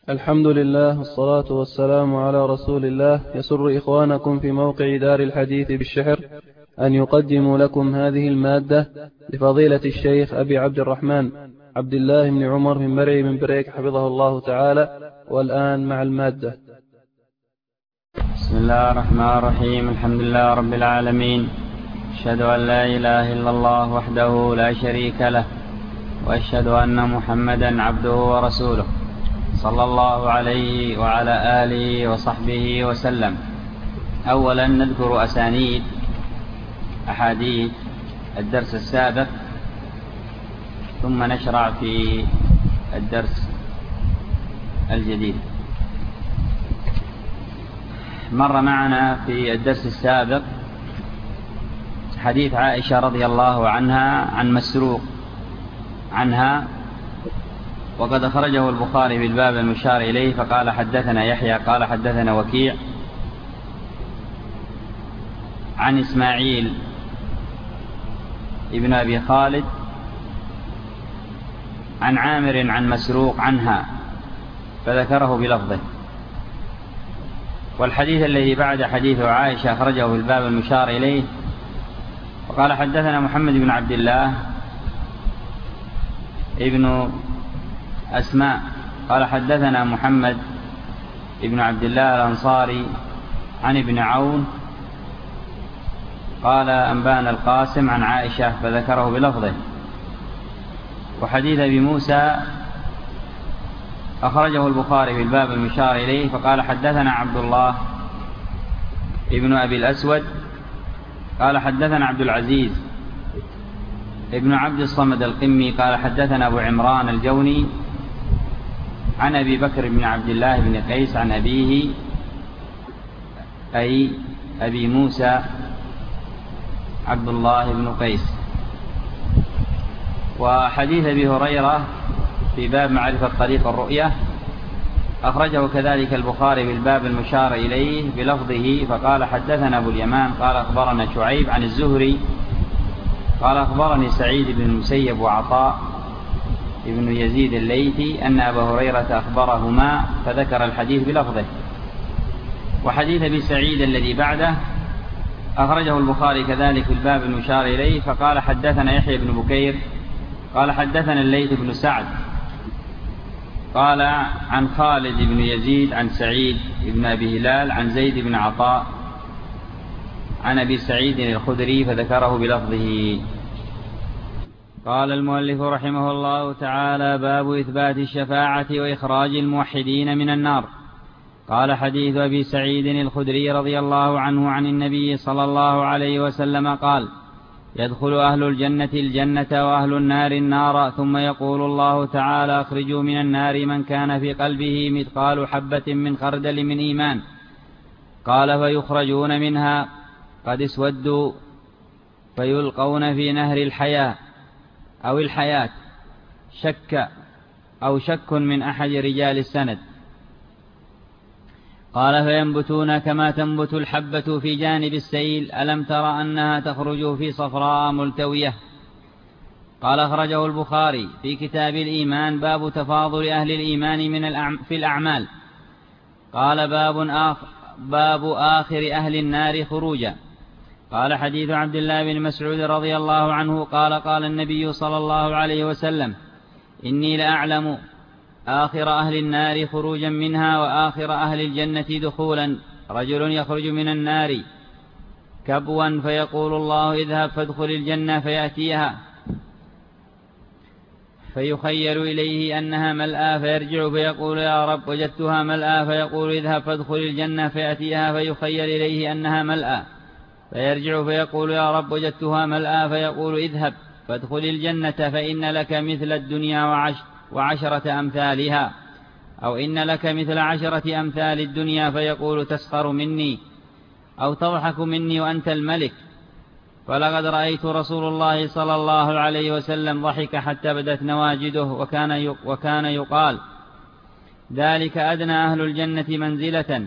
الحمد لله والصلاة والسلام على رسول الله. يسر إخوانكم في موقع دار الحديث بالشحر أن يقدموا لكم هذه المادة لفضيلة الشيخ أبي عبد الرحمن عبد الله بن عمر من مرعي من بريك حفظه الله تعالى. والآن مع المادة. بسم الله الرحمن الرحيم. الحمد لله رب العالمين، أشهد أن لا إله إلا الله وحده لا شريك له، وأشهد أن محمدا عبده ورسوله، صلى الله عليه وعلى آله وصحبه وسلم. أولا نذكر أسانيد أحاديث الدرس السابق، ثم نشرع في الدرس الجديد. مر معنا في الدرس السابق حديث عائشة رضي الله عنها عن مسروق عنها، وقد أخرجه البخاري بالباب المشار إليه، فقال حدثنا يحيى قال حدثنا وكيع عن إسماعيل ابن أبي خالد عن عامر عن مسروق عنها، فذكره بلفظه. والحديث الذي بعد حديث عائشة أخرجه بالباب المشار إليه، وقال حدثنا محمد بن عبد الله ابن أسماء قال حدثنا محمد ابن عبد الله الأنصاري عن ابن عون قال أنبانا القاسم عن عائشة، فذكره بلفظه. وحديث أبي موسى أخرجه البخاري بالباب المشار إليه، فقال حدثنا عبد الله ابن أبي الأسود قال حدثنا عبد العزيز ابن عبد الصمد القمي قال حدثنا أبو عمران الجوني عن أبي بكر بن عبد الله بن قيس عن أبيه أي أبي موسى عبد الله بن قيس. وحديث أبي هريرة في باب معرفة طريق الرؤية أخرجه كذلك البخاري بالباب المشار إليه بلفظه، فقال حدثنا أبو اليمان قال أخبرنا شعيب عن الزهري قال أخبرني سعيد بن المسيب وعطاء ابن يزيد الليثي أن أبا هريرة أخبرهما، فذكر الحديث بلفظه. وحديث أبي سعيد الذي بعده أخرجه البخاري كذلك في الباب المشار إليه، فقال حدثنا يحيى بن بكير قال حدثنا الليث بن سعد قال عن خالد بن يزيد عن سعيد بن أبي هلال عن زيد بن عطاء عن أبي سعيد الخدري، فذكره بلفظه. قال المؤلف رحمه الله تعالى: باب إثبات الشفاعة وإخراج الموحدين من النار. قال حديث أبي سعيد الخدري رضي الله عنه عن النبي صلى الله عليه وسلم قال: يدخل أهل الجنة الجنة وأهل النار النار، ثم يقول الله تعالى: اخرجوا من النار من كان في قلبه مثقال حبة من خردل من إيمان. قال: فيخرجون منها قد اسودوا فيلقون في نهر الحياة أو الحياة شك من أحد رجال السند. قال: فينبتون كما تنبت الحبة في جانب السيل، ألم تر أنها تخرج في صفراء ملتوية. قال: أخرجه البخاري في كتاب الإيمان باب تفاضل أهل الإيمان في الأعمال. قال: باب آخر أهل النار خروجا. قال: حديث عبد الله بن مسعود رضي الله عنه قال: قال النبي صلى الله عليه وسلم: إني لأعلم آخر أهل النار خروجا منها وآخر أهل الجنة دخولا. رجل يخرج من النار كبوا فيقول الله: اذهب فادخل الجنة، فيأتيها فيخيل إليه أنها ملأى، فيرجع فيقول: يا رب وجدتها ملأى، فيقول: اذهب فادخل الجنة، فيأتيها فيخيل إليه أنها ملأى، فيرجع فيقول: يا رب وجدتها ملأى، فيقول: اذهب فادخل الجنة فإن لك مثل الدنيا وعشرة أمثالها، أو إن لك مثل 10 أمثال الدنيا، فيقول: تسخر مني أو تضحك مني وأنت الملك. فلقد رأيت رسول الله صلى الله عليه وسلم ضحك حتى بدت نواجده، وكان يقال: ذلك أدنى أهل الجنة منزلة.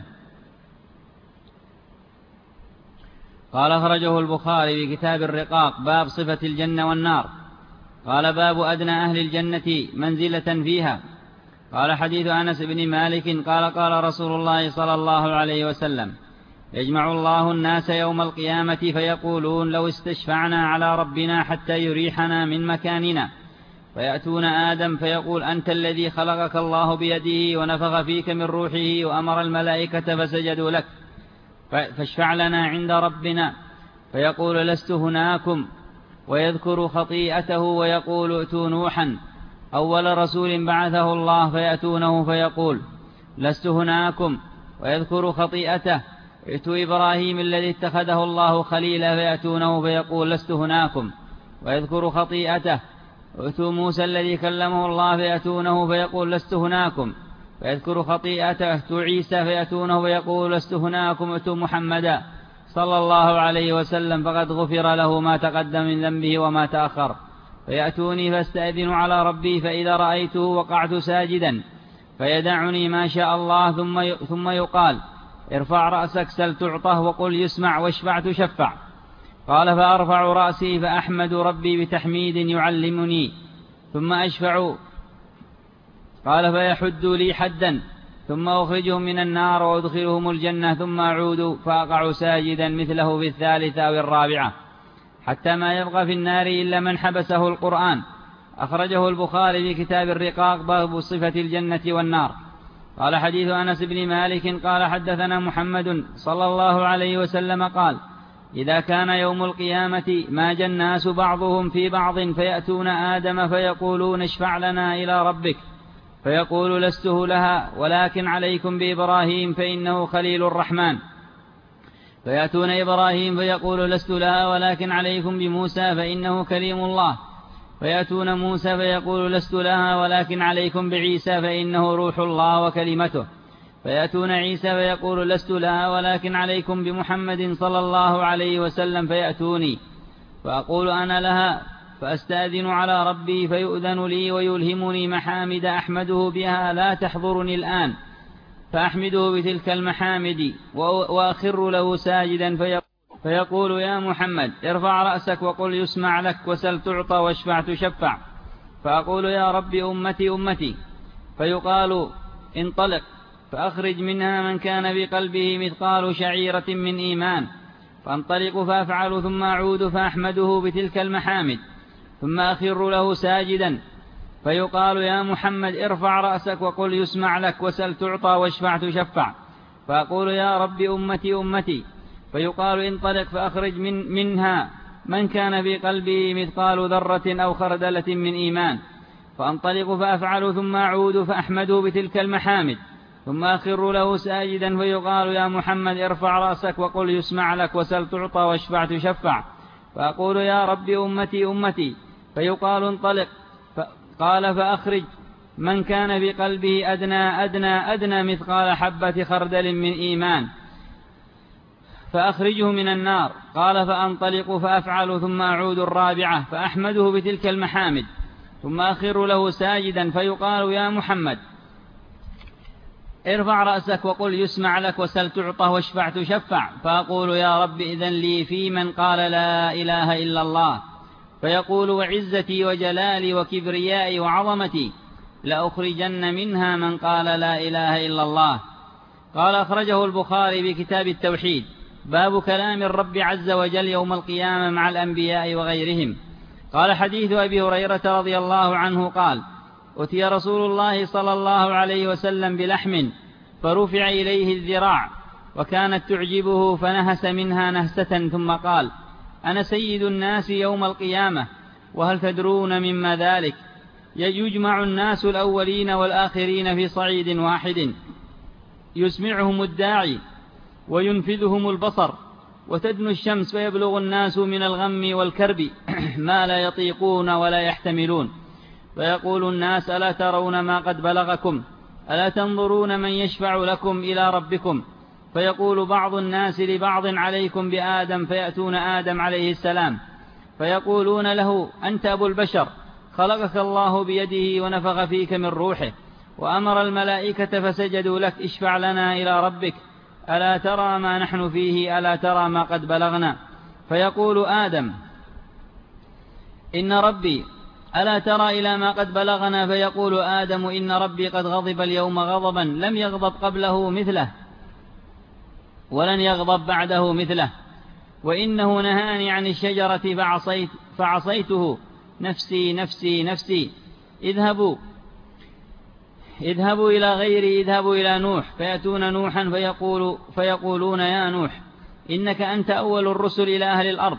قال: أخرجه البخاري بكتاب الرقاق باب صفة الجنة والنار. قال: باب أدنى أهل الجنة منزلة فيها. قال حديث أنس بن مالك قال قال رسول الله صلى الله عليه وسلم يجمع الله الناس يوم القيامة فيقولون لو استشفعنا على ربنا حتى يريحنا من مكاننا، فيأتون آدم فيقول أنت الذي خلقك الله بيده ونفخ فيك من روحه وأمر الملائكة فسجدوا لك، فاشفع لنا عند ربنا، فيقول لست هناكم، ويذكر خطيئته ويقول ائتوا نوحا أول رسول بعثه الله، فيأتونه فيقول لست هناكم، ويذكر خطيئته، ائتوا إبراهيم الذي اتخذه الله خليلا، فيأتونه فيقول لست هناكم، ويذكر خطيئته، ائتوا موسى الذي كلمه الله، فيأتونه فيقول لست هناكم، فيذكر خطيئته، ائتوا عيسى فيأتونه فيقول لست هناكم، ائتوا محمدا صلى الله عليه وسلم فقد غفر له ما تقدم من ذنبه وما تأخر، فيأتوني فاستأذن على ربي، فإذا رأيته وقعت ساجدا فيدعني ما شاء الله، ثم يقال ارفع رأسك سل تعطه وقل يسمع واشفع تشفع. قال فأرفع رأسي فأحمد ربي بتحميد يعلمني، ثم أشفع، قال فيحد لي حدا، ثم أخرجهم من النار وأدخلهم الجنة، ثم أعود فأقع ساجدا مثله في الثالثة أو الرابعة، حتى ما يبقى في النار إلا من حبسه القرآن. أخرجه البخاري في كتاب الرقاق باب صفة الجنة والنار. قال حديث أنس بن مالك قال حدثنا محمد صلى الله عليه وسلم قال إذا كان يوم القيامة ماج الناس بعضهم في بعض، فيأتون آدم فيقولون اشفع لنا إلى ربك، فيقول لسته لها ولكن عليكم بإبراهيم فإنه خليل الرحمن، فيأتون إبراهيم فيقول لست لها ولكن عليكم بموسى فإنه كليم الله، فيأتون موسى فيقول لست لها ولكن عليكم بعيسى فإنه روح الله وكلمته، فيأتون عيسى فيقول لست لها ولكن عليكم بمحمد صلى الله عليه وسلم، فيأتوني فأقول أنا لها، فأستأذن على ربي فيؤذن لي ويلهمني محامد أحمده بها لا تحضرني الآن، فأحمده بتلك المحامد وأخر له ساجدا، فيقول يا محمد ارفع رأسك وقل يسمع لك وسل تعطى واشفع تشفع، فأقول يا رب أمتي أمتي، فيقال انطلق فأخرج منها من كان بقلبه مثقال شعيرة من إيمان، فانطلق فأفعل ثم أعود فأحمده بتلك المحامد، ثم أخر له ساجدا، فيقال يا محمد ارفع رأسك وقل يسمع لك وسل تعطى واشفع تشفع، فأقول يا رب أمتي أمتي، فيقال انطلق فأخرج منها من كان بقلبه مثقال ذرة أو خردلة من إيمان، فأنطلق فأفعل ثم أعود فأحمده بتلك المحامد، ثم أخر له ساجدا، فيقال يا محمد ارفع رأسك وقل يسمع لك وسل تعطى واشفع تشفع، فأقول يا رب أمتي أمتي، فيقال انطلق قال فأخرج من كان بقلبه أدنى مثقال حبة خردل من إيمان، فأخرجه من النار. قال فأنطلق فأفعل ثم أعود الرابعة فأحمده بتلك المحامد، ثم أخر له ساجدا، فيقال يا محمد ارفع رأسك وقل يسمع لك وسل تعطى واشفع تشفع، فأقول يا رب إذن لي في من قال لا إله إلا الله، فيقول وعزتي وجلالي وكبريائي وعظمتي لأخرجن منها من قال لا إله إلا الله. قال أخرجه البخاري بكتاب التوحيد باب كلام الرب عز وجل يوم القيامة مع الأنبياء وغيرهم. قال حديث أبي هريرة رضي الله عنه قال أتي رسول الله صلى الله عليه وسلم بلحم فرفع إليه الذراع وكانت تعجبه فنهس منها نهسة، ثم قال أنا سيد الناس يوم القيامة، وهل تدرون مما ذلك؟ يجمع الناس الأولين والآخرين في صعيد واحد، يسمعهم الداعي وينفذهم البصر، وتدنو الشمس فيبلغ الناس من الغم والكرب ما لا يطيقون ولا يحتملون، فيقول الناس ألا ترون ما قد بلغكم؟ ألا تنظرون من يشفع لكم إلى ربكم؟ فيقول بعض الناس لبعض عليكم بآدم، فيأتون آدم عليه السلام فيقولون له أنت أبو البشر، خلقك الله بيده ونفخ فيك من روحه وأمر الملائكة فسجدوا لك، اشفع لنا إلى ربك، ألا ترى ما نحن فيه؟ ألا ترى ما قد بلغنا؟ فيقول آدم إن ربي ألا ترى إلى ما قد بلغنا؟ فيقول آدم إن ربي قد غضب اليوم غضبا لم يغضب قبله مثله ولن يغضب بعده مثله، وإنه نهاني عن الشجرة فعصيته، نفسي نفسي نفسي. اذهبوا إلى غيري، اذهبوا إلى نوح. فيأتون نوحا فيقولون يا نوح إنك أنت أول الرسل إلى أهل الأرض،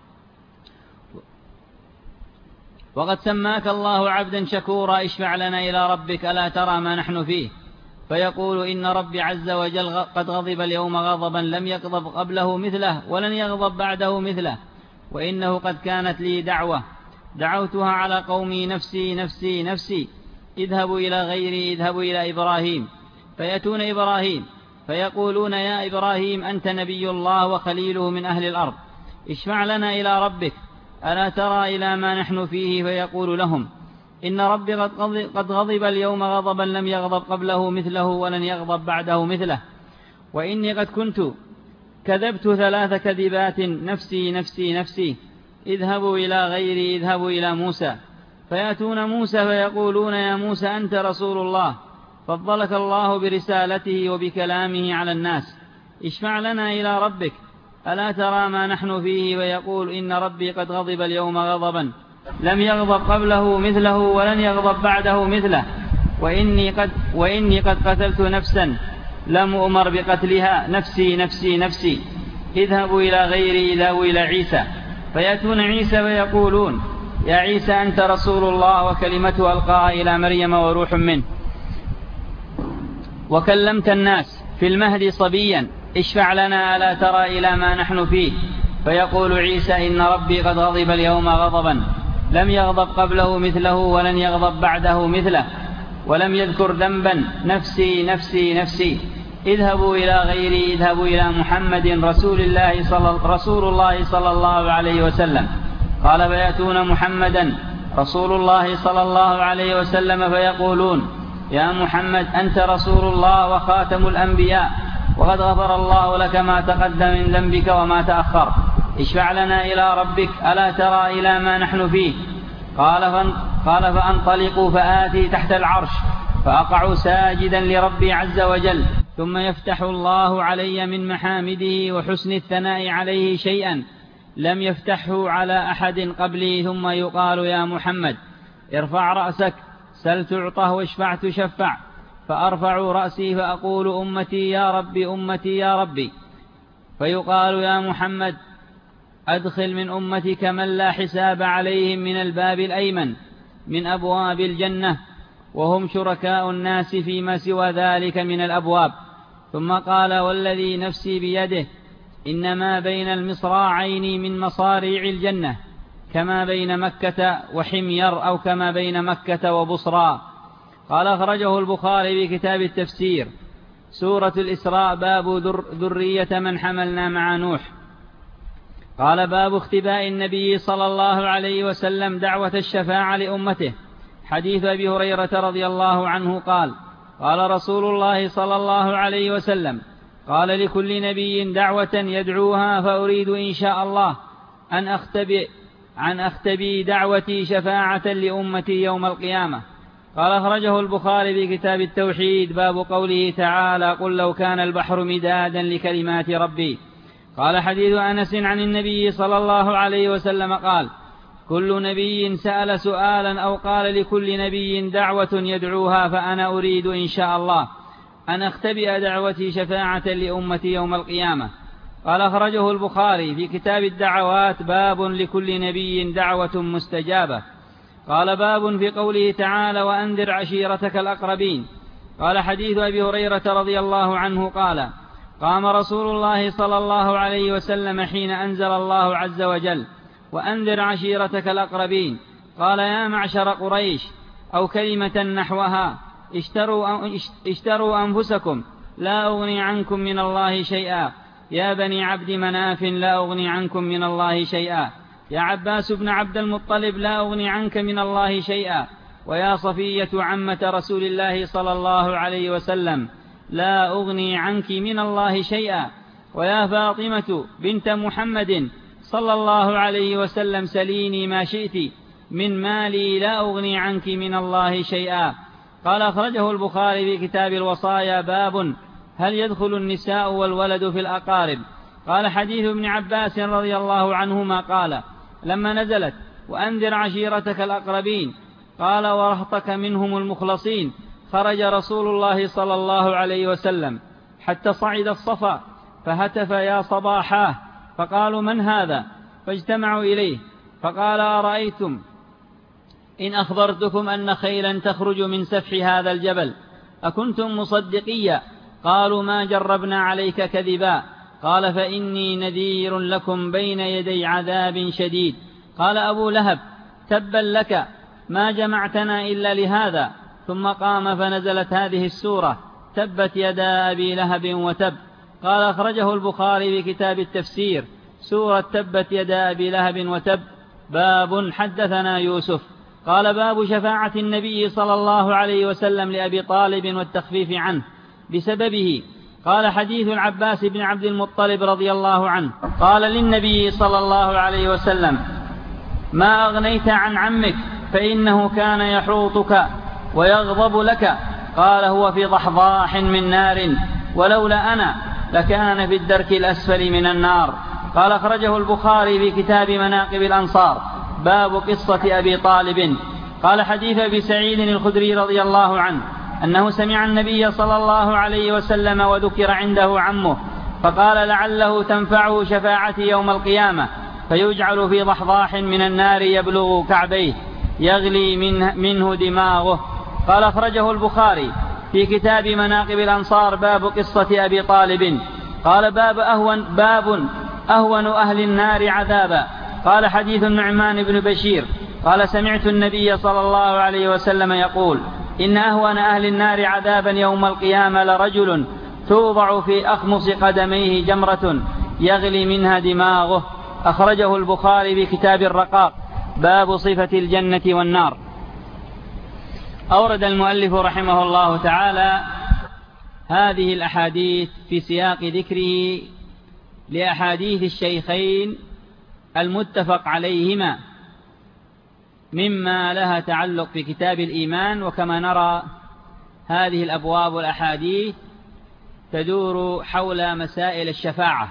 وقد سماك الله عبدا شكورا، اشفع لنا إلى ربك ألا ترى ما نحن فيه؟ فيقول إن ربي عز وجل قد غضب اليوم غضبا لم يغضب قبله مثله ولن يغضب بعده مثله، وإنه قد كانت لي دعوة دعوتها على قومي، نفسي نفسي نفسي. اذهبوا إلى غيري، اذهبوا إلى إبراهيم. فيأتون إبراهيم فيقولون يا إبراهيم أنت نبي الله وخليله من أهل الأرض، اشفع لنا إلى ربك ألا ترى إلى ما نحن فيه؟ فيقول لهم إن ربي قد غضب اليوم غضبا لم يغضب قبله مثله ولن يغضب بعده مثله، وإني قد كنت كذبت 3 كذبات، نفسي نفسي نفسي. اذهبوا إلى غيري، اذهبوا إلى موسى. فيأتون موسى فيقولون يا موسى أنت رسول الله، فضلك الله برسالته وبكلامه على الناس، اشفع لنا إلى ربك ألا ترى ما نحن فيه؟ ويقول إن ربي قد غضب اليوم غضبا لم يغضب قبله مثله ولن يغضب بعده مثله، وإني قد قتلت نفسا لم أمر بقتلها، نفسي نفسي نفسي. اذهبوا إلى غيري، اذهبوا إلى عيسى. فيأتون عيسى ويقولون يا عيسى أنت رسول الله وكلمته ألقاها إلى مريم وروح منه، وكلمت الناس في المهد صبيا، اشفع لنا ألا ترى إلى ما نحن فيه؟ فيقول عيسى إن ربي قد غضب اليوم غضبا لم يغضب قبله مثله ولن يغضب بعده مثله، ولم يذكر ذنبا، نفسي نفسي نفسي. اذهبوا إلى غيري، اذهبوا إلى محمد رسول الله صلى الله عليه وسلم. قال فيأتون محمدا رسول الله صلى الله عليه وسلم فيقولون يا محمد أنت رسول الله وخاتم الأنبياء، وقد غفر الله لك ما تقدم من ذنبك وما تأخر، اشفع لنا إلى ربك ألا ترى إلى ما نحن فيه؟ قال فأنطلق فآتي تحت العرش فأقع ساجدا لربي عز وجل، ثم يفتح الله علي من محامده وحسن الثناء عليه شيئا لم يفتحه على أحد قبلي، ثم يقال يا محمد ارفع رأسك سل تعطه واشفع تشفع. فأرفع رأسي فأقول أمتي يا ربي أمتي يا ربي. فيقال يا محمد أدخل من أمتك من لا حساب عليهم من الباب الأيمن من أبواب الجنة، وهم شركاء الناس فيما سوى ذلك من الأبواب. ثم قال والذي نفسي بيده إنما بين المصراعين من مصاريع الجنة كما بين مكة وحمير، أو كما بين مكة وبصرى. قال أخرجه البخاري في كتاب التفسير سورة الإسراء باب ذرية من حملنا مع نوح. قال باب اختباء النبي صلى الله عليه وسلم دعوة الشفاعة لأمته. حديث أبي هريرة رضي الله عنه قال قال رسول الله صلى الله عليه وسلم قال لكل نبي دعوة يدعوها، فأريد إن شاء الله أن أختبي دعوتي شفاعة لأمتي يوم القيامة. قال أخرجه البخاري في كتاب التوحيد باب قوله تعالى قل لو كان البحر مدادا لكلمات ربي. قال حديث أنس عن النبي صلى الله عليه وسلم قال كل نبي سأل سؤالا أو قال لكل نبي دعوة يدعوها، فأنا أريد إن شاء الله أن أختبئ دعوتي شفاعة لأمتي يوم القيامة. قال أخرجه البخاري في كتاب الدعوات باب لكل نبي دعوة مستجابة. قال باب في قوله تعالى وأنذر عشيرتك الأقربين. قال حديث أبي هريرة رضي الله عنه قال قام رسول الله صلى الله عليه وسلم حين أنزل الله عز وجل وأنذر عشيرتك الأقربين، قال يا معشر قريش، أو كلمة نحوها، اشتروا أنفسكم لا أغني عنكم من الله شيئا، يا بني عبد مناف لا أغني عنكم من الله شيئا، يا عباس بن عبد المطلب لا أغني عنك من الله شيئا، ويا صفية عمة رسول الله صلى الله عليه وسلم لا أغني عنك من الله شيئا، ويا فاطمة بنت محمد صلى الله عليه وسلم سليني ما شئت، من مالي لا أغني عنك من الله شيئا. قال أخرجه البخاري في كتاب الوصايا باب هل يدخل النساء والولد في الأقارب. قال حديث ابن عباس رضي الله عنهما قال لما نزلت وأنذر عشيرتك الأقربين قال ورهطك منهم المخلصين خرج رسول الله صلى الله عليه وسلم حتى صعد الصفا فهتف يا صباحاه فقالوا من هذا فاجتمعوا إليه فقال أرأيتم إن أخبرتكم أن خيلا تخرج من سفح هذا الجبل أكنتم مصدقيا؟ قالوا ما جربنا عليك كذبا. قال فإني نذير لكم بين يدي عذاب شديد. قال أبو لهب تبا لك ما جمعتنا إلا لهذا. ثم قام فنزلت هذه السورة تبت يدا أبي لهب وتب. قال أخرجه البخاري في كتاب التفسير سورة تبت يدا أبي لهب وتب. باب حدثنا يوسف قال باب شفاعة النبي صلى الله عليه وسلم لأبي طالب والتخفيف عنه بسببه. قال حديث العباس بن عبد المطلب رضي الله عنه قال للنبي صلى الله عليه وسلم ما أغنيت عن عمك فإنه كان يحوطك ويغضب لك. قال هو في ضحضاح من نار ولولا أنا لكان في الدرك الأسفل من النار. قال أخرجه البخاري في كتاب مناقب الأنصار باب قصة أبي طالب. قال حديث أبي سعيد الخدري رضي الله عنه أنه سمع النبي صلى الله عليه وسلم وذكر عنده عمه فقال لعله تنفعه شفاعتي يوم القيامة فيجعل في ضحضاح من النار يبلغ كعبيه يغلي منه دماغه. قال أخرجه البخاري في كتاب مناقب الأنصار باب قصة أبي طالب. قال باب أهون أهل النار عذابا. قال حديث النعمان بن بشير قال سمعت النبي صلى الله عليه وسلم يقول إن أهون أهل النار عذابا يوم القيامة لرجل توضع في أخمص قدميه جمرة يغلي منها دماغه. أخرجه البخاري في كتاب الرقاق باب صفة الجنة والنار. أورد المؤلف رحمه الله تعالى هذه الأحاديث في سياق ذكره لأحاديث الشيخين المتفق عليهما مما لها تعلق في كتاب الإيمان. وكما نرى هذه الأبواب والأحاديث تدور حول مسائل الشفاعة.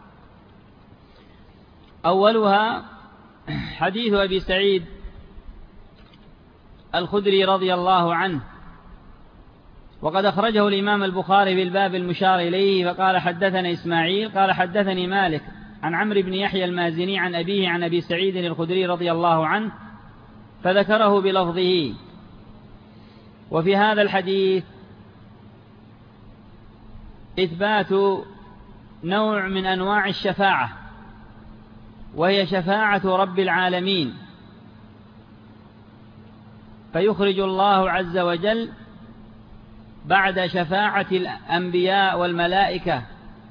أولها حديث أبي سعيد الخدري رضي الله عنه وقد أخرجه الإمام البخاري في الباب المشار إليه فقال حدثنا إسماعيل قال حدثني مالك عن عمرو بن يحيى المازني عن أبيه عن أبي سعيد الخدري رضي الله عنه فذكره بلفظه. وفي هذا الحديث إثبات نوع من أنواع الشفاعة وهي شفاعة رب العالمين فيخرج الله عز وجل بعد شفاعة الأنبياء والملائكة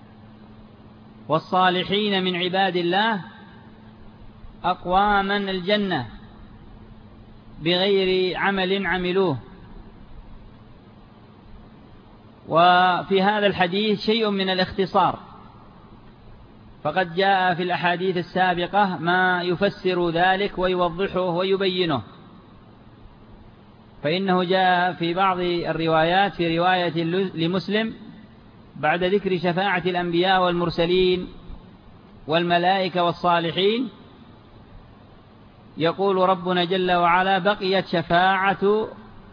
والصالحين من عباد الله أقواما الجنة بغير عمل عملوه. وفي هذا الحديث شيء من الاختصار فقد جاء في الأحاديث السابقة ما يفسر ذلك ويوضحه ويبينه. فإنه جاء في بعض الروايات في رواية لمسلم بعد ذكر شفاعة الأنبياء والمرسلين والملائكة والصالحين يقول ربنا جل وعلا بقيت شفاعة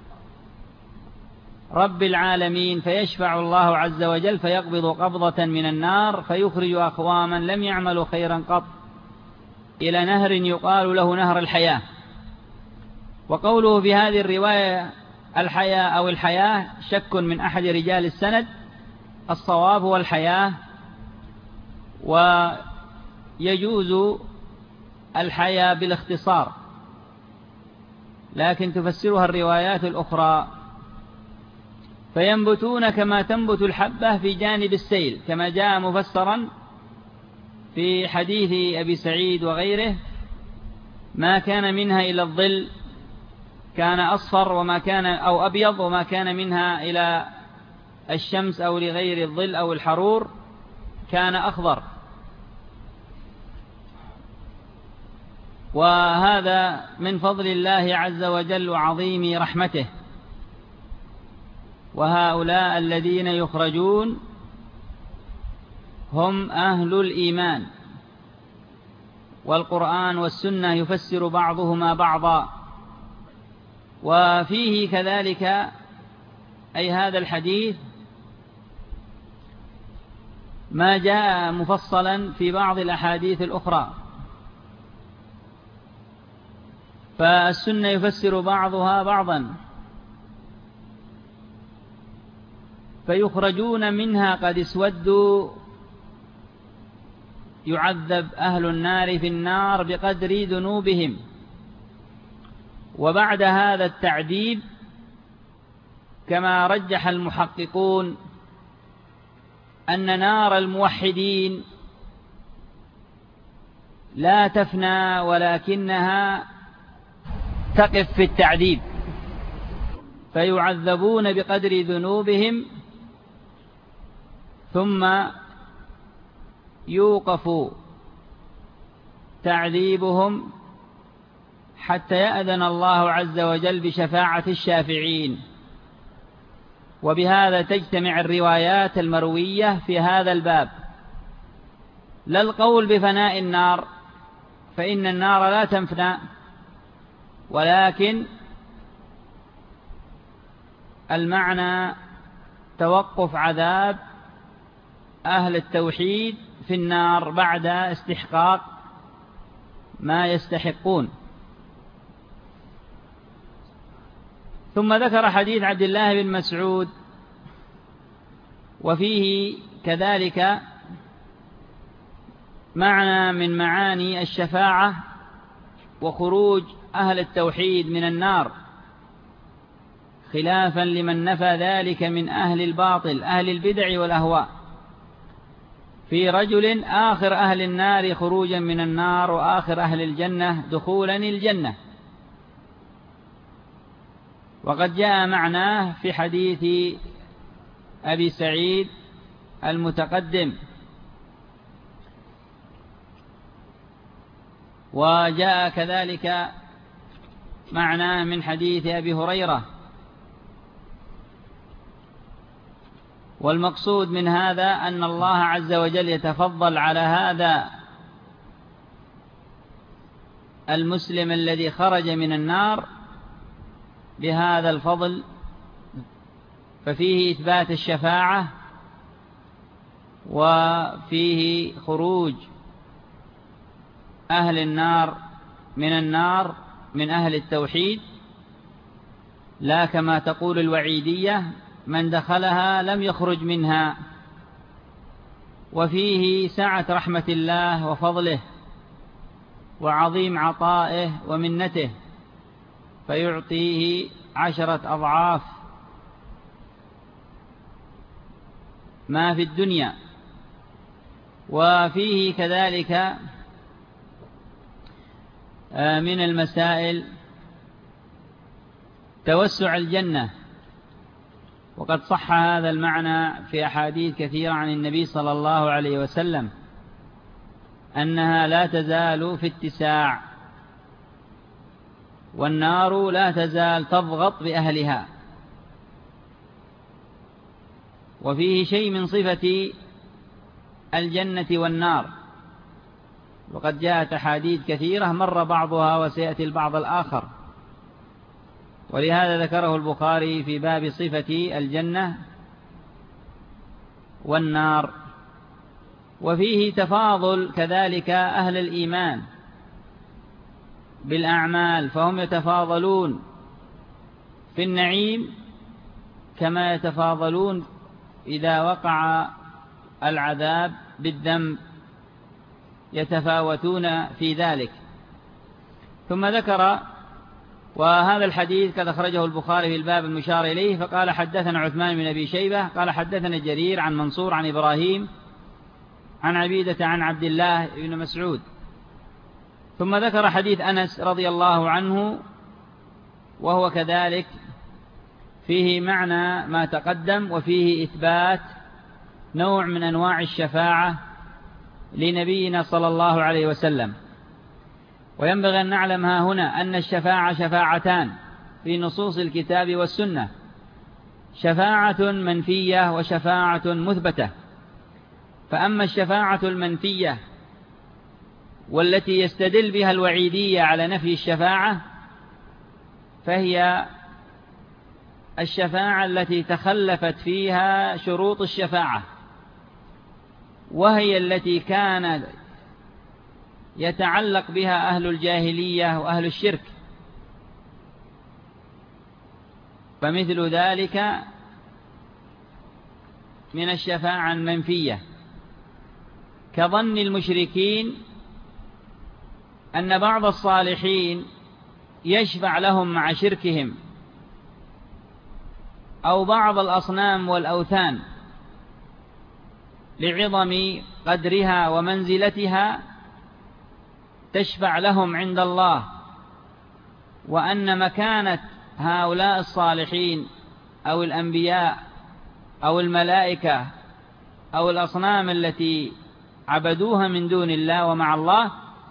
رب العالمين فيشفع الله عز وجل فيقبض قبضة من النار فيخرج أقواما لم يعملوا خيرا قط إلى نهر يقال له نهر الحياة. وقوله في هذه الرواية الحياة أو الحياة شك من أحد رجال السند. الصواب هو الحياة ويجوز الحياة بالاختصار لكن تفسرها الروايات الأخرى. فينبتون كما تنبت الحبة في جانب السيل كما جاء مفسرا في حديث أبي سعيد وغيره ما كان منها إلى الظل كان أصفر وما كان أو أبيض وما كان منها إلى الشمس أو لغير الظل أو الحرور كان أخضر. وهذا من فضل الله عز وجل وعظيم رحمته. وهؤلاء الذين يخرجون هم أهل الإيمان، والقرآن والسنة يفسر بعضهما بعضا. وفيه كذلك أي هذا الحديث ما جاء مفصلا في بعض الأحاديث الأخرى، فالسنة يفسر بعضها بعضا، فيخرجون منها قد اسودوا، يعذب أهل النار في النار بقدر ذنوبهم. وبعد هذا التعذيب كما رجح المحققون أن نار الموحدين لا تفنى ولكنها تقف في التعذيب، فيعذبون بقدر ذنوبهم ثم يوقف تعذيبهم حتى يأذن الله عز وجل بشفاعة الشافعين. وبهذا تجتمع الروايات المروية في هذا الباب، لا القول بفناء النار، فإن النار لا تفنى، ولكن المعنى توقف عذاب أهل التوحيد في النار بعد استحقاق ما يستحقون. ثم ذكر حديث عبد الله بن مسعود، وفيه كذلك معنى من معاني الشفاعة وخروج أهل التوحيد من النار، خلافا لمن نفى ذلك من أهل الباطل أهل البدع والأهواء، في رجل آخر أهل النار خروجا من النار وآخر أهل الجنة دخولا الجنة. وقد جاء معناه في حديث أبي سعيد المتقدم، وجاء كذلك معناه من حديث أبي هريرة. والمقصود من هذا أن الله عز وجل يتفضل على هذا المسلم الذي خرج من النار بهذا الفضل، ففيه إثبات الشفاعة وفيه خروج أهل النار من أهل التوحيد، لا كما تقول الوعيدية من دخلها لم يخرج منها. وفيه سعة رحمة الله وفضله وعظيم عطائه ومنته، فيعطيه 10 أضعاف ما في الدنيا. وفيه كذلك من المسائل توسع الجنة، وقد صح هذا المعنى في أحاديث كثيرة عن النبي صلى الله عليه وسلم أنها لا تزال في اتساع، والنار لا تزال تضغط بأهلها. وفيه شيء من صفة الجنة والنار، وقد جاءت أحاديث كثيرة مر بعضها وسيأتي البعض الآخر، ولهذا ذكره البخاري في باب صفة الجنة والنار. وفيه تفاضل كذلك أهل الإيمان بالأعمال، فهم يتفاضلون في النعيم كما يتفاضلون إذا وقع العذاب بالذنب، يتفاوتون في ذلك. ثم ذكر وهذا الحديث قد أخرجه البخاري في الباب المشار إليه، فقال حدثنا عثمان بن أبي شيبة قال حدثنا جرير عن منصور عن إبراهيم عن عبيدة عن عبد الله بن مسعود. ثم ذكر حديث أنس رضي الله عنه، وهو كذلك فيه معنى ما تقدم، وفيه إثبات نوع من أنواع الشفاعة لنبينا صلى الله عليه وسلم. وينبغي أن نعلم ها هنا أن الشفاعة شفاعتان في نصوص الكتاب والسنة، شفاعة منفية وشفاعة مثبتة. فأما الشفاعة المنفية والتي يستدل بها الوعيدية على نفي الشفاعة، فهي الشفاعة التي تخلفت فيها شروط الشفاعة، وهي التي كان يتعلق بها أهل الجاهلية وأهل الشرك. فمثل ذلك من الشفاعة المنفية كظن المشركين أن بعض الصالحين يشفع لهم مع شركهم، أو بعض الأصنام والأوثان لعظم قدرها ومنزلتها تشفع لهم عند الله، وأن مكانة هؤلاء الصالحين أو الأنبياء أو الملائكة أو الأصنام التي عبدوها من دون الله ومع الله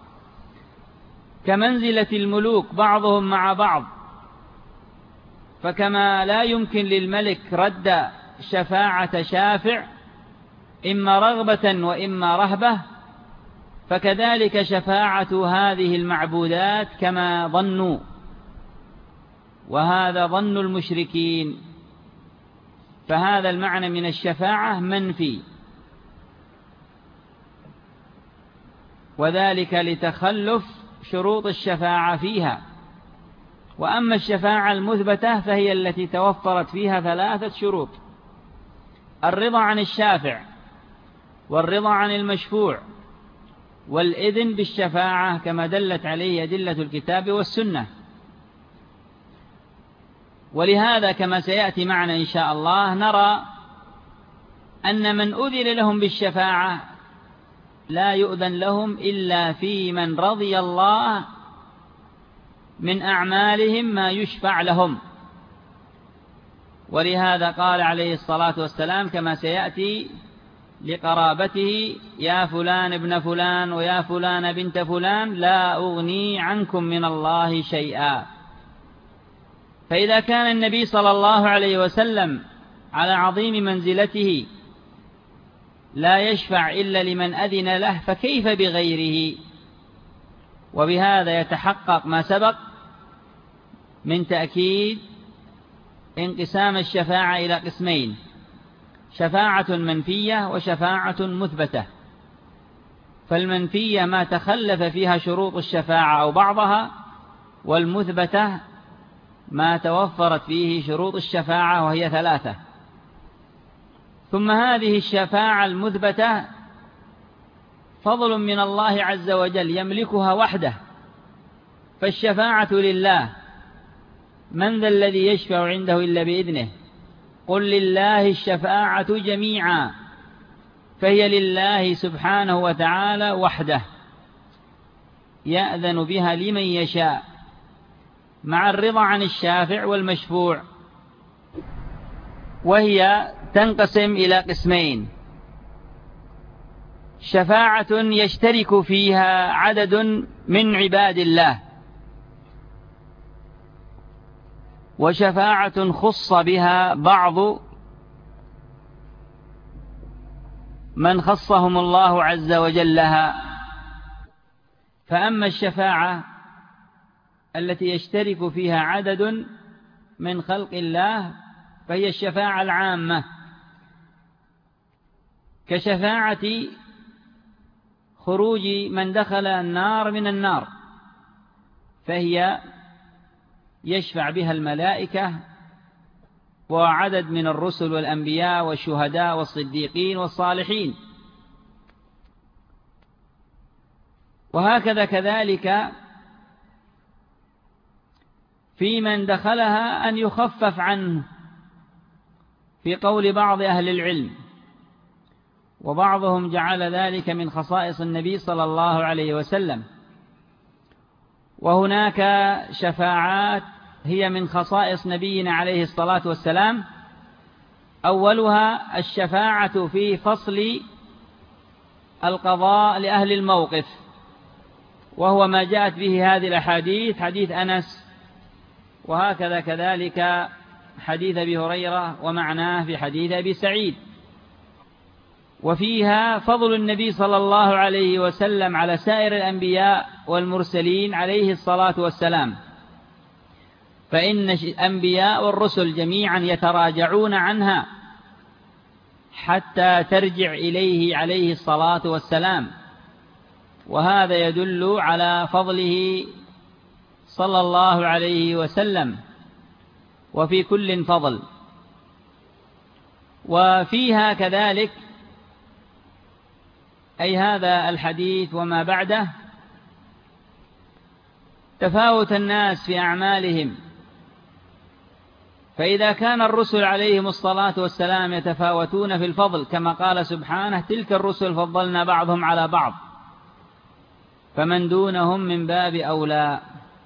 كمنزلة الملوك بعضهم مع بعض. فكما لا يمكن للملك رد شفاعة شافع إما رغبة وإما رهبة، فكذلك شفاعة هذه المعبودات كما ظنوا، وهذا ظن المشركين. فهذا المعنى من الشفاعة منفي، وذلك لتخلف شروط الشفاعة فيها. وأما الشفاعة المثبتة فهي التي توفرت فيها 3 شروط: الرضا عن الشافع، والرضا عن المشفوع، والإذن بالشفاعة كما دلت عليه أدلة الكتاب والسنة. ولهذا كما سيأتي معنا إن شاء الله نرى أن من أذن لهم بالشفاعة لا يؤذن لهم إلا في من رضي الله من أعمالهم ما يشفع لهم. ولهذا قال عليه الصلاة والسلام كما سيأتي لقرابته: يا فلان ابن فلان ويا فلان بنت فلان لا أغني عنكم من الله شيئا. فإذا كان النبي صلى الله عليه وسلم على عظيم منزلته لا يشفع إلا لمن أذن له، فكيف بغيره؟ وبهذا يتحقق ما سبق من تأكيد انقسام الشفاعة إلى قسمين: شفاعة منفية وشفاعة مثبتة. فالمنفية ما تخلف فيها شروط الشفاعة أو بعضها، والمثبتة ما توفرت فيه شروط الشفاعة وهي 3. ثم هذه الشفاعة المثبتة فضل من الله عز وجل يملكها وحده، فالشفاعة لله، من ذا الذي يشفع عنده إلا بإذنه؟ قل لله الشفاعة جميعا، فهي لله سبحانه وتعالى وحده، يأذن بها لمن يشاء مع الرضا عن الشافع والمشفوع. وهي تنقسم إلى قسمين: شفاعة يشترك فيها عدد من عباد الله، وشفاعة خص بها بعض من خصهم الله عز وجل لها. فأما الشفاعة التي يشترك فيها عدد من خلق الله فهي الشفاعة العامة، كشفاعة خروج من دخل النار من النار، فهي يشفع بها الملائكة وعدد من الرسل والأنبياء والشهداء والصديقين والصالحين. وهكذا كذلك في من دخلها أن يخفف عنه، في قول بعض أهل العلم، وبعضهم جعل ذلك من خصائص النبي صلى الله عليه وسلم. وهناك شفاعات هي من خصائص نبينا عليه الصلاة والسلام، أولها الشفاعة في فصل القضاء لأهل الموقف، وهو ما جاءت به هذه الأحاديث، حديث أنس، وهكذا كذلك حديث أبي هريرة ومعناه في حديث أبي سعيد. وفيها فضل النبي صلى الله عليه وسلم على سائر الأنبياء والمرسلين عليه الصلاة والسلام، فإن الأنبياء والرسل جميعا يتراجعون عنها حتى ترجع إليه عليه الصلاة والسلام، وهذا يدل على فضله صلى الله عليه وسلم، وفي كل فضل. وفيها كذلك أي هذا الحديث وما بعده تفاوت الناس في أعمالهم، فإذا كان الرسل عليهم الصلاة والسلام يتفاوتون في الفضل كما قال سبحانه: تلك الرسل فضلنا بعضهم على بعض، فمن دونهم من باب أولى.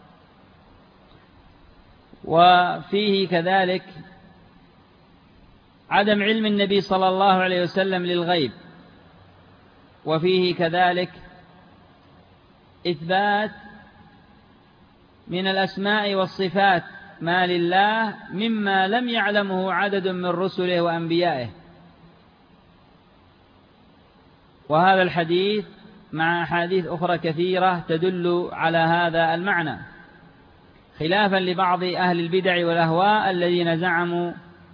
وفيه كذلك عدم علم النبي صلى الله عليه وسلم للغيب، وفيه كذلك إثبات من الأسماء والصفات ما لله مما لم يعلمه عدد من رسله وأنبيائه. وهذا الحديث مع أحاديث أخرى كثيرة تدل على هذا المعنى، خلافا لبعض أهل البدع والأهواء الذين زعموا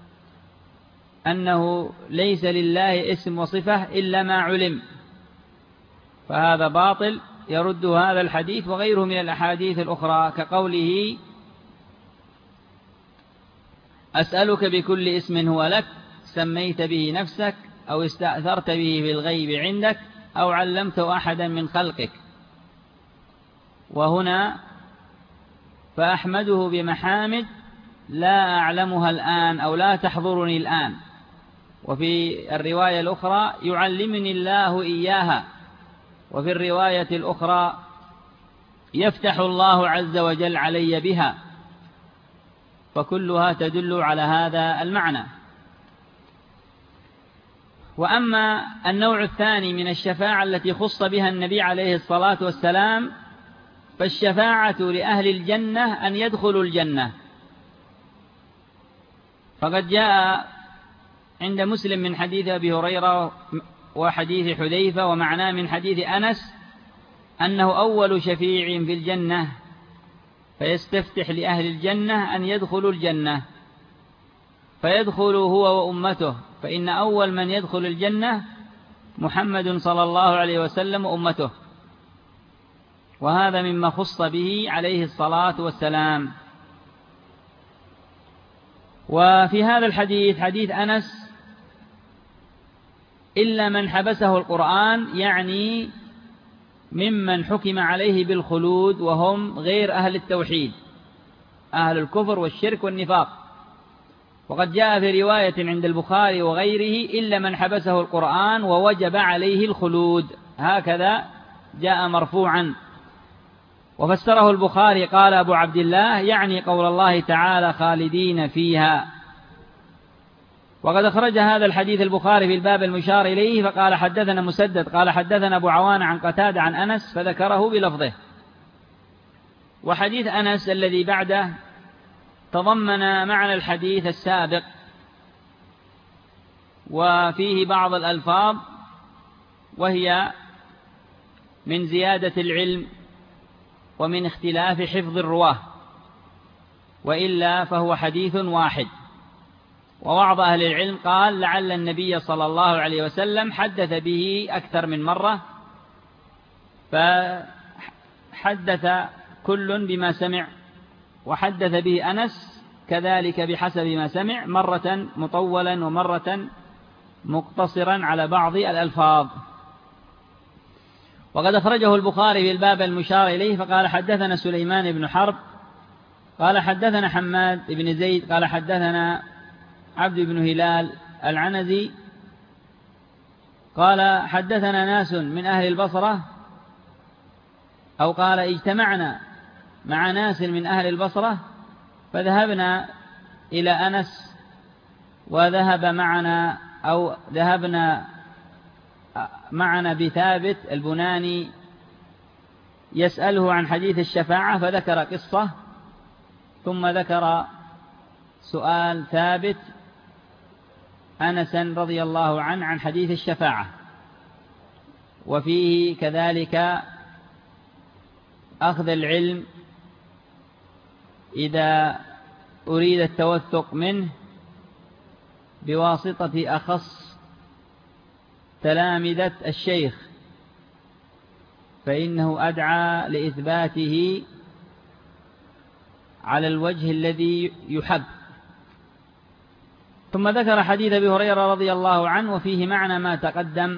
أنه ليس لله اسم وصفة إلا ما علم، فهذا باطل يرد هذا الحديث وغيره من الأحاديث الأخرى، كقوله: أسألك بكل اسم هو لك سميت به نفسك أو استأثرت به في الغيب عندك أو علمته أحدا من خلقك. وهنا فأحمده بمحامد لا أعلمها الآن أو لا تحضرني الآن. وفي الرواية الأخرى: يعلمني الله إياها. وفي الرواية الأخرى: يفتح الله عز وجل علي بها. فكلها تدل على هذا المعنى. وأما النوع الثاني من الشفاعة التي خص بها النبي عليه الصلاة والسلام، فالشفاعة لأهل الجنة أن يدخلوا الجنة. فقد جاء عند مسلم من حديث أبي هريرة وحديث حذيفة ومعناه من حديث أنس أنه أول شفيع في الجنة، فيستفتح لأهل الجنة أن يدخلوا الجنة، فيدخل هو وأمته، فإن أول من يدخل الجنة محمد صلى الله عليه وسلم وأمته، وهذا مما خص به عليه الصلاة والسلام. وفي هذا الحديث حديث أنس: إلا من حبسه القرآن، يعني ممن حكم عليه بالخلود وهم غير أهل التوحيد، أهل الكفر والشرك والنفاق. وقد جاء في رواية عند البخاري وغيره: إلا من حبسه القرآن ووجب عليه الخلود، هكذا جاء مرفوعا. وفسره البخاري قال أبو عبد الله: يعني قول الله تعالى: خالدين فيها. وقد أخرج هذا الحديث البخاري في الباب المشار إليه، فقال: حدثنا مسدد قال حدثنا أبو عوان عن قتادة عن أنس، فذكره بلفظه. وحديث أنس الذي بعده تضمن معنى الحديث السابق، وفيه بعض الألفاظ وهي من زيادة العلم ومن اختلاف حفظ الرواه، وإلا فهو حديث واحد. وبعض أهل العلم قال لعل النبي صلى الله عليه وسلم حدث به أكثر من مرة، فحدث كل بما سمع، وحدث به أنس كذلك بحسب ما سمع، مرة مطولا ومرة مقتصرا على بعض الألفاظ. وقد أخرجه البخاري في الباب المشار إليه، فقال: حدثنا سليمان بن حرب قال حدثنا حماد بن زيد قال حدثنا عبد بن هلال العنزي قال: حدثنا ناس من أهل البصرة، أو قال: اجتمعنا مع ناس من أهل البصرة فذهبنا إلى أنس، وذهب معنا أو ذهبنا معنا بثابت البناني يسأله عن حديث الشفاعة فذكر قصة، ثم ذكر سؤال ثابت أنس رضي الله عنه عن حديث الشفاعة، وفيه كذلك أخذ العلم إذا أريد التوثق منه بواسطة أخص تلامذة الشيخ، فإنه أدعى لإثباته على الوجه الذي يحب. ثم ذكر حديث أبي هريرة رضي الله عنه وفيه معنى ما تقدم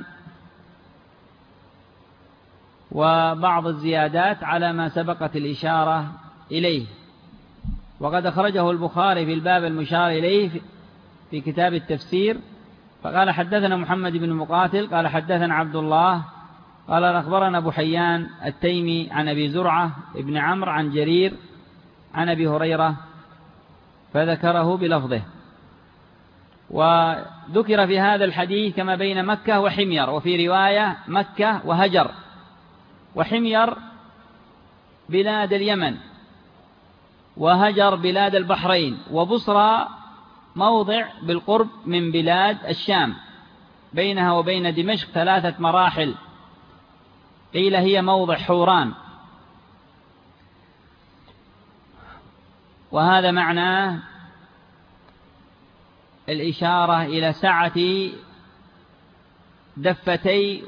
وبعض الزيادات على ما سبقت الإشارة إليه. وقد أخرجه البخاري في الباب المشار إليه في كتاب التفسير، فقال حدثنا محمد بن مقاتل قال حدثنا عبد الله قال أخبرنا أبو حيان التيمي عن أبي زرعة ابن عمرو عن جرير عن أبي هريرة فذكره بلفظه. وذكر في هذا الحديث كما بين مكة وحمير، وفي رواية مكة وهجر، وحمير بلاد اليمن، وهجر بلاد البحرين، وبصرى موضع بالقرب من بلاد الشام بينها وبين دمشق 3 مراحل، قيل هي موضع حوران. وهذا معناه الإشارة إلى سعة دفتي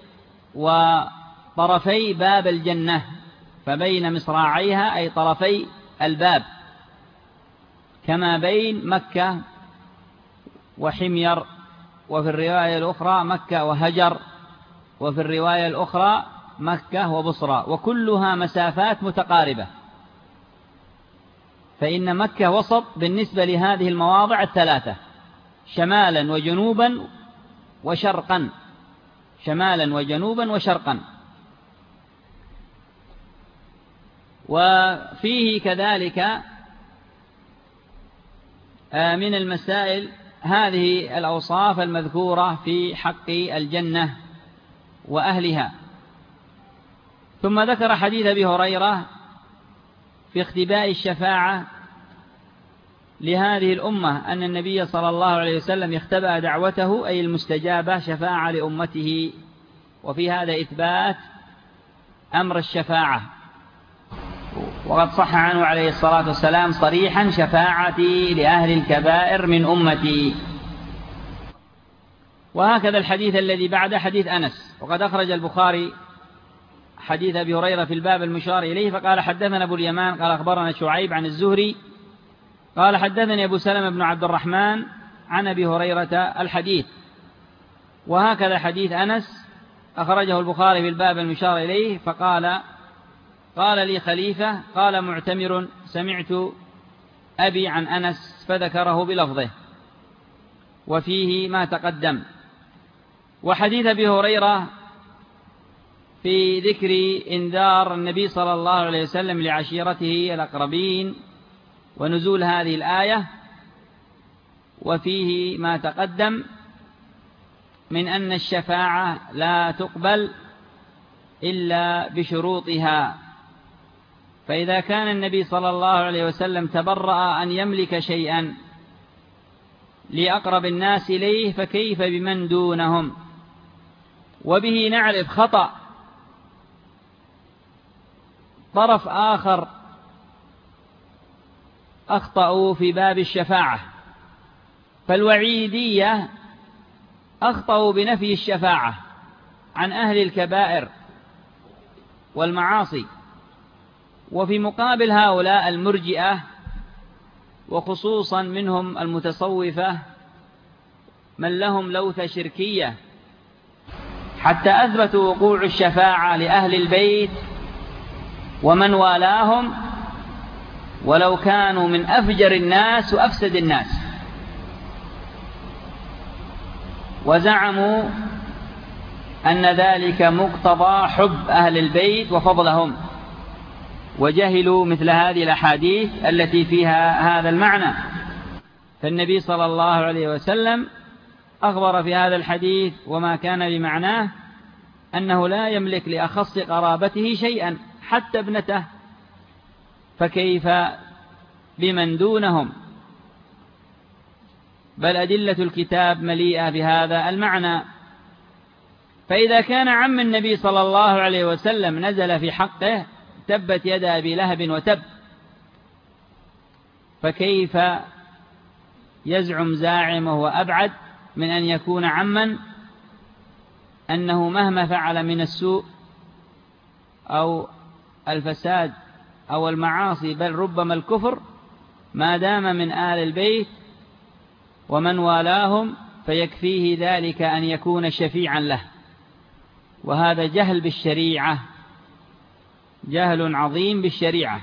وطرفي باب الجنة، فبين مصراعيها أي طرفي الباب، كما بين مكة وحمير، وفي الرواية الأخرى مكة وهجر، وفي الرواية الأخرى مكة وبصرى، وكلها مسافات متقاربة، فإن مكة وسط بالنسبة لهذه المواضع 3 شمالا وجنوبا وشرقا، شمالا وجنوبا وشرقا. وفيه كذلك من المسائل هذه الأوصاف المذكورة في حق الجنة وأهلها. ثم ذكر حديث أبي هريرة في اختباء الشفاعة لهذه الأمة أن النبي صلى الله عليه وسلم اختبأ دعوته أي المستجابة شفاعة لأمته، وفي هذا إثبات أمر الشفاعة. وقد صح عنه عليه الصلاة والسلام صريحا شفاعتي لأهل الكبائر من أمتي. وهكذا الحديث الذي بعد حديث أنس، وقد أخرج البخاري حديث أبي هريرة في الباب المشار إليه فقال حدثنا أبو اليمان قال أخبرنا شعيب عن الزهري قال حدثني أبو سلمة بن عبد الرحمن عن أبي هريرة الحديث. وهكذا حديث أنس أخرجه البخاري في الباب المشار إليه فقال قال لي خليفة قال معتمر سمعت أبي عن أنس فذكره بلفظه وفيه ما تقدم. وحديث أبي هريرة في ذكر إنذار النبي صلى الله عليه وسلم لعشيرته الأقربين ونزول هذه الآية، وفيه ما تقدم من أن الشفاعة لا تقبل إلا بشروطها. فإذا كان النبي صلى الله عليه وسلم تبرأ أن يملك شيئا لأقرب الناس إليه فكيف بمن دونهم؟ وبه نعرف خطأ طرف آخر أخطأوا في باب الشفاعة، فالوعيدية أخطأوا بنفي الشفاعة عن أهل الكبائر والمعاصي، وفي مقابل هؤلاء المرجئة وخصوصا منهم المتصوفة من لهم لوثة شركية حتى أثبتوا وقوع الشفاعة لأهل البيت ومن والاهم ولو كانوا من أفجر الناس وأفسد الناس، وزعموا أن ذلك مقتضى حب أهل البيت وفضلهم، وجهلوا مثل هذه الأحاديث التي فيها هذا المعنى. فالنبي صلى الله عليه وسلم أخبر في هذا الحديث وما كان بمعناه أنه لا يملك لأخص قرابته شيئا حتى ابنته، فكيف بمن دونهم؟ بل أدلة الكتاب مليئة بهذا المعنى. فإذا كان عم النبي صلى الله عليه وسلم نزل في حقه تبت يد أبي لهب وتب، فكيف يزعم زاعم وهو أبعد من أن يكون عما أنه مهما فعل من السوء أو الفساد أو المعاصي بل ربما الكفر ما دام من آل البيت ومن والاهم فيكفيه ذلك أن يكون شفيعا له. وهذا جهل بالشريعة، جهل عظيم بالشريعة.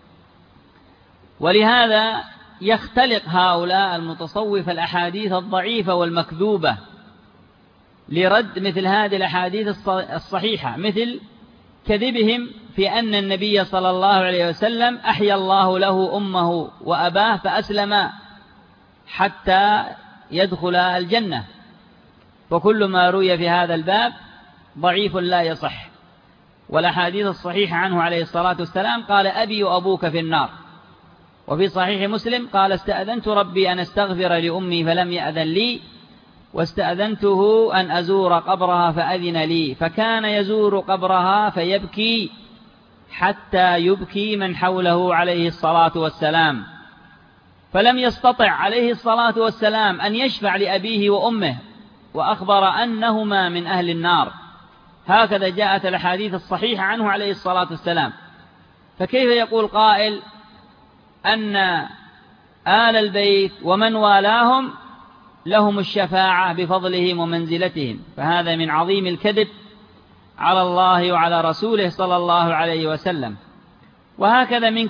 ولهذا يختلق هؤلاء المتصوف الأحاديث الضعيفة والمكذوبة لرد مثل هذه الأحاديث الصحيحة، مثل كذبهم في أن النبي صلى الله عليه وسلم أحيا الله له أمه وأباه فأسلم حتى يدخل الجنة، وكل ما روي في هذا الباب ضعيف لا يصح. والأحاديث الصحيحة عنه عليه الصلاة والسلام قال أبي وأبوك في النار. وفي صحيح مسلم قال استأذنت ربي أن استغفر لأمي فلم يأذن لي، واستأذنته أن أزور قبرها فأذن لي، فكان يزور قبرها فيبكي حتى يبكي من حوله عليه الصلاة والسلام، فلم يستطع عليه الصلاة والسلام أن يشفع لأبيه وأمه، وأخبر أنهما من أهل النار. هكذا جاءت الأحاديث الصحيحة عنه عليه الصلاة والسلام. فكيف يقول قائل أن آل البيت ومن والاهم لهم الشفاعة بفضلهم ومنزلتهم؟ فهذا من عظيم الكذب على الله وعلى رسوله صلى الله عليه وسلم. وهكذا من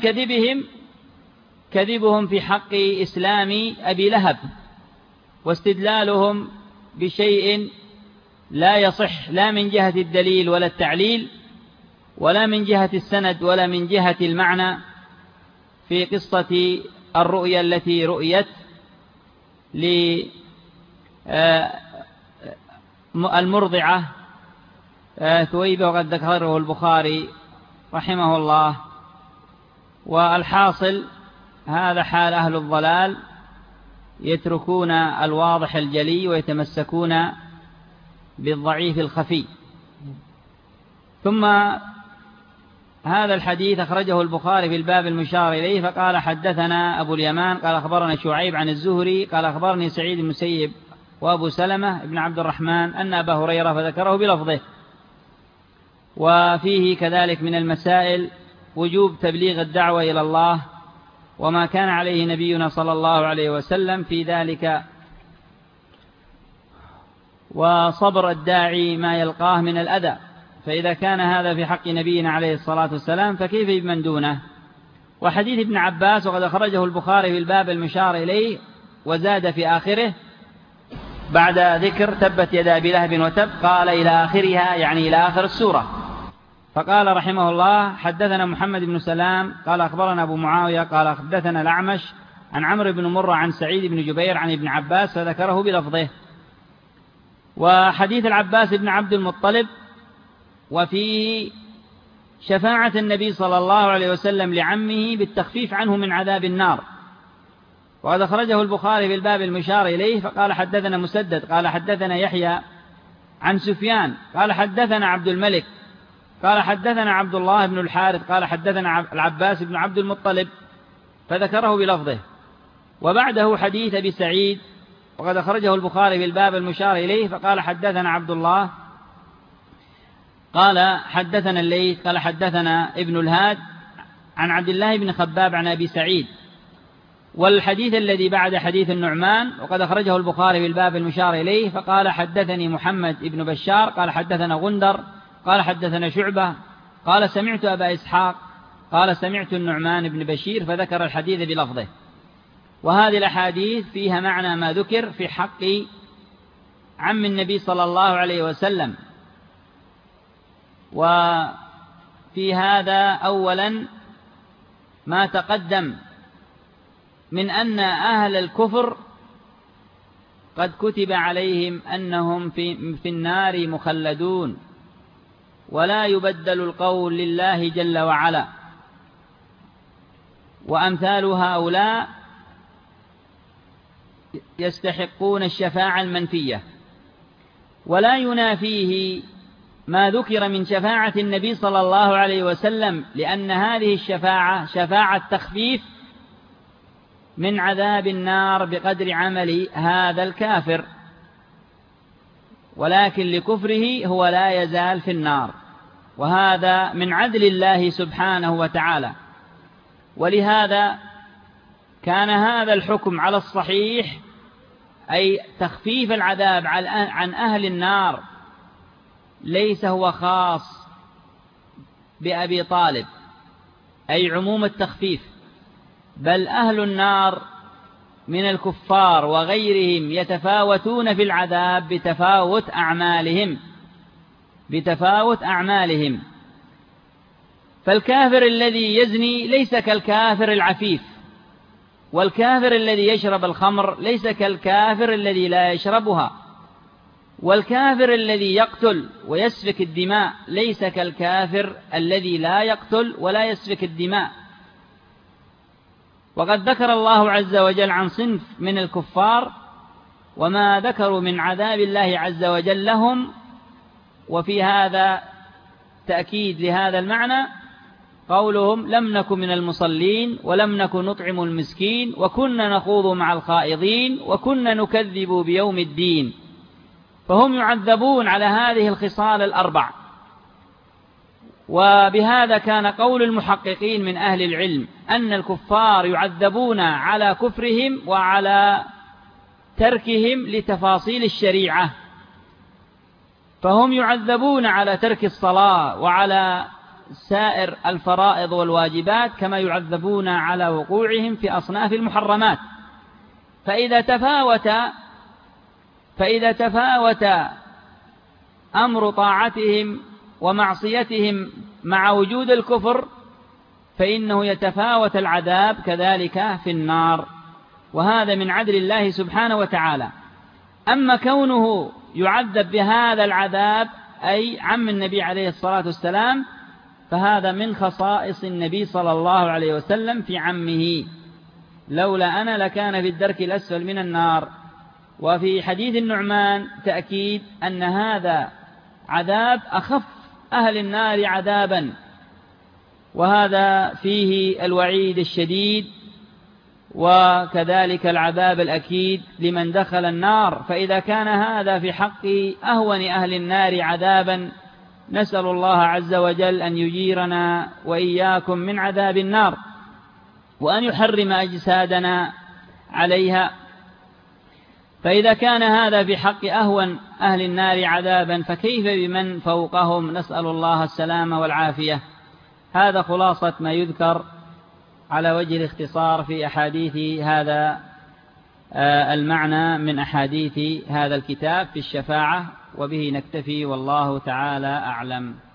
كذبهم في حق إسلام أبي لهب، واستدلالهم بشيء لا يصح لا من جهة الدليل ولا التعليل ولا من جهة السند ولا من جهة المعنى، في قصة الرؤيا التي رؤيت للمرضعة ثويبة، وقد ذكره البخاري رحمه الله. والحاصل هذا حال أهل الضلال، يتركون الواضح الجلي ويتمسكون بالضعيف الخفي. ثم هذا الحديث أخرجه البخاري في الباب المشار إليه، فقال حدثنا أبو اليمان قال أخبرنا شعيب عن الزهري قال أخبرني سعيد بن المسيب وأبو سلمة بن عبد الرحمن أن أبا هريرة، فذكره بلفظه. وفيه كذلك من المسائل وجوب تبليغ الدعوة إلى الله وما كان عليه نبينا صلى الله عليه وسلم في ذلك، وصبر الداعي ما يلقاه من الأذى. فإذا كان هذا في حق نبينا عليه الصلاة والسلام فكيف بمن دونه؟ وحديث ابن عباس وقد أخرجه البخاري في الباب المشار إليه، وزاد في آخره بعد ذكر تبت يد أبي لهب وتب قال إلى آخرها، يعني إلى آخر السورة. فقال رحمه الله حدثنا محمد بن سلام قال أخبرنا أبو معاوية قال حدثنا الأعمش عن عمرو بن مرة عن سعيد بن جبير عن ابن عباس، فذكره بلفظه. وحديث العباس بن عبد المطلب وفيه شفاعة النبي صلى الله عليه وسلم لعمه بالتخفيف عنه من عذاب النار. وقد أخرجه البخاري في الباب المشار إليه، فقال حدثنا مسدد قال حدثنا يحيى عن سفيان قال حدثنا عبد الملك قال حدثنا عبد الله بن الحارث قال حدثنا العباس بن عبد المطلب، فذكره بلفظه. وبعده حديث أبي سعيد وقد أخرجه البخاري في الباب المشار إليه، فقال حدثنا عبد الله قال حدثنا الليث قال حدثنا ابن الهاد عن عبد الله بن خباب عن أبي سعيد. والحديث الذي بعد حديث النعمان وقد أخرجه البخاري في الباب المشار إليه، فقال حدثني محمد بن بشار قال حدثنا غندر قال حدثنا شعبة قال سمعت أبا إسحاق قال سمعت النعمان بن بشير، فذكر الحديث بلفظه. وهذه الأحاديث فيها معنى ما ذكر في حق عم النبي صلى الله عليه وسلم. وفي هذا أولا ما تقدم من أن أهل الكفر قد كتب عليهم أنهم في النار مخلدون، ولا يبدل القول لله جل وعلا. وأمثال هؤلاء يستحقون الشفاعة المنفية، ولا ينافيه ما ذكر من شفاعة النبي صلى الله عليه وسلم، لأن هذه الشفاعة شفاعة تخفيف من عذاب النار بقدر عمل هذا الكافر، ولكن لكفره هو لا يزال في النار، وهذا من عدل الله سبحانه وتعالى. ولهذا كان هذا الحكم على الصحيح، أي تخفيف العذاب عن أهل النار، ليس هو خاص بأبي طالب، أي عموم التخفيف، بل أهل النار من الكفار وغيرهم يتفاوتون في العذاب بتفاوت أعمالهم. فالكافر الذي يزني ليس كالكافر العفيف، والكافر الذي يشرب الخمر ليس كالكافر الذي لا يشربها، والكافر الذي يقتل ويسفك الدماء ليس كالكافر الذي لا يقتل ولا يسفك الدماء. وقد ذكر الله عز وجل عن صنف من الكفار وما ذكروا من عذاب الله عز وجل لهم، وفي هذا تأكيد لهذا المعنى قولهم: لم نكن من المصلين ولم نكن نطعم المسكين وكنا نخوض مع الخائضين وكنا نكذب بيوم الدين. فهم يعذبون على هذه الخصال الأربع. وبهذا كان قول المحققين من أهل العلم أن الكفار يعذبون على كفرهم وعلى تركهم لتفاصيل الشريعة، فهم يعذبون على ترك الصلاة وعلى سائر الفرائض والواجبات كما يعذبون على وقوعهم في أصناف المحرمات. فإذا تفاوت أمر طاعتهم ومعصيتهم مع وجود الكفر فإنه يتفاوت العذاب كذلك في النار، وهذا من عدل الله سبحانه وتعالى. أما كونه يعذب بهذا العذاب أي عم النبي عليه الصلاة والسلام، فهذا من خصائص النبي صلى الله عليه وسلم في عمه: لولا أنا لكان في الدرك الأسفل من النار. وفي حديث النعمان تأكيد أن هذا عذاب أخف أهل النار عذابا، وهذا فيه الوعيد الشديد وكذلك العذاب الأكيد لمن دخل النار. فإذا كان هذا في حق أهون أهل النار عذابا، نسأل الله عز وجل أن يجيرنا وإياكم من عذاب النار، وأن يحرم أجسادنا عليها. فإذا كان هذا في حق أهون أهل النار عذابا، فكيف بمن فوقهم؟ نسأل الله السلامة والعافية. هذا خلاصة ما يذكر على وجه الاختصار في أحاديث هذا المعنى من أحاديث هذا الكتاب في الشفاعة، وبه نكتفي والله تعالى أعلم.